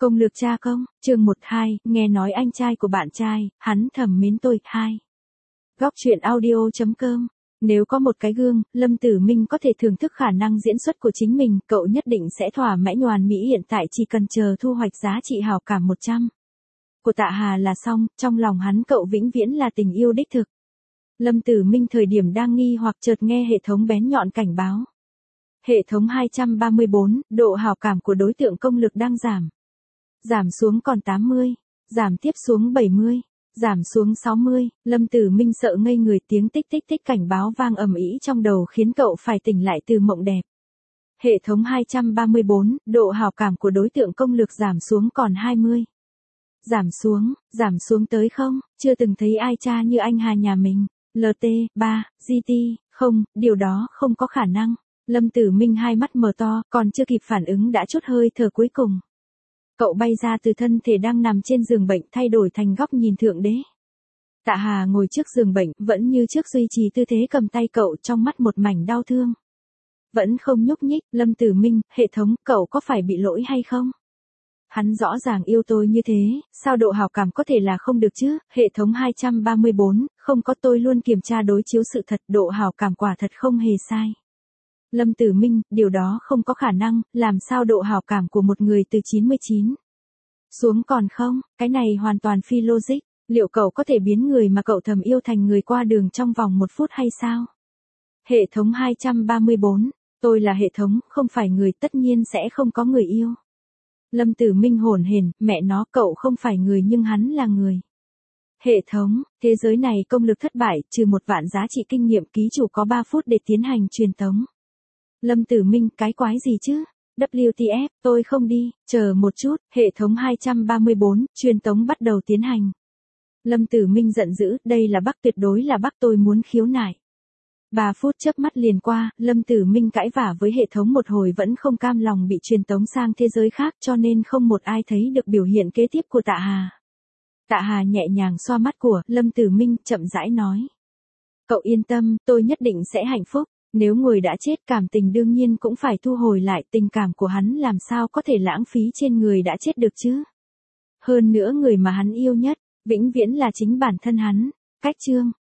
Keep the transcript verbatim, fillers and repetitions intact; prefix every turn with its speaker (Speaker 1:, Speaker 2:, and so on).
Speaker 1: Công lược cha công, chương một hai, nghe nói anh trai của bạn trai, hắn thầm mến tôi, hai. Góc truyện audio chấm com. Nếu có một cái gương, Lâm Tử Minh có thể thưởng thức khả năng diễn xuất của chính mình, cậu nhất định sẽ thỏa mãn nhoàn mỹ hiện tại chỉ cần chờ thu hoạch giá trị hảo cảm một trăm. Của Tạ Hà là xong, trong lòng hắn cậu vĩnh viễn là tình yêu đích thực. Lâm Tử Minh thời điểm đang nghi hoặc chợt nghe hệ thống bén nhọn cảnh báo. Hệ thống hai trăm ba mươi bốn, độ hảo cảm của đối tượng công lực đang giảm. Giảm xuống còn tám mươi, giảm tiếp xuống bảy mươi, giảm xuống sáu mươi, Lâm Tử Minh sợ ngây người, tiếng tích tích tích cảnh báo vang ầm ĩ trong đầu khiến cậu phải tỉnh lại từ mộng đẹp. Hệ thống hai trăm ba mươi bốn, độ hảo cảm của đối tượng công lực giảm xuống còn hai mươi. Giảm xuống, giảm xuống tới không, chưa từng thấy ai cha như anh Hà nhà mình, lờ tê, ba, giê tê, không, điều đó không có khả năng. Lâm Tử Minh hai mắt mở to, còn chưa kịp phản ứng đã chốt hơi thở cuối cùng. Cậu bay ra từ thân thể đang nằm trên giường bệnh thay đổi thành góc nhìn thượng đế. Tạ Hà ngồi trước giường bệnh, vẫn như trước duy trì tư thế cầm tay cậu, trong mắt một mảnh đau thương. Vẫn không nhúc nhích. Lâm Tử Minh, hệ thống, cậu có phải bị lỗi hay không? Hắn rõ ràng yêu tôi như thế, sao độ hảo cảm có thể là không được chứ? Hệ thống hai trăm ba mươi bốn, không có, tôi luôn kiểm tra đối chiếu sự thật, độ hảo cảm quả thật không hề sai. Lâm Tử Minh, điều đó không có khả năng, làm sao độ hảo cảm của một người từ chín mươi chín xuống còn không, cái này hoàn toàn phi logic, liệu cậu có thể biến người mà cậu thầm yêu thành người qua đường trong vòng một phút hay sao? Hệ thống hai trăm ba mươi bốn, tôi là hệ thống, không phải người, tất nhiên sẽ không có người yêu. Lâm Tử Minh hổn hển, mẹ nó, cậu không phải người nhưng hắn là người. Hệ thống, thế giới này công lực thất bại, trừ một vạn giá trị kinh nghiệm, ký chủ có ba phút để tiến hành truyền tống. Lâm Tử Minh, cái quái gì chứ? vê kép tê ép, tôi không đi, chờ một chút, hệ thống hai trăm ba mươi bốn, truyền tống bắt đầu tiến hành. Lâm Tử Minh giận dữ, đây là bug, tuyệt đối là bug, tôi muốn khiếu nại. ba phút chớp mắt liền qua, Lâm Tử Minh cãi vả với hệ thống một hồi vẫn không cam lòng bị truyền tống sang thế giới khác, cho nên không một ai thấy được biểu hiện kế tiếp của Tạ Hà. Tạ Hà nhẹ nhàng xoa mắt của Lâm Tử Minh, chậm rãi nói. Cậu yên tâm, tôi nhất định sẽ hạnh phúc. Nếu người đã chết, cảm tình đương nhiên cũng phải thu hồi lại, tình cảm của hắn làm sao có thể lãng phí trên người đã chết được chứ? Hơn nữa người mà hắn yêu nhất, vĩnh viễn là chính bản thân hắn. Cách chương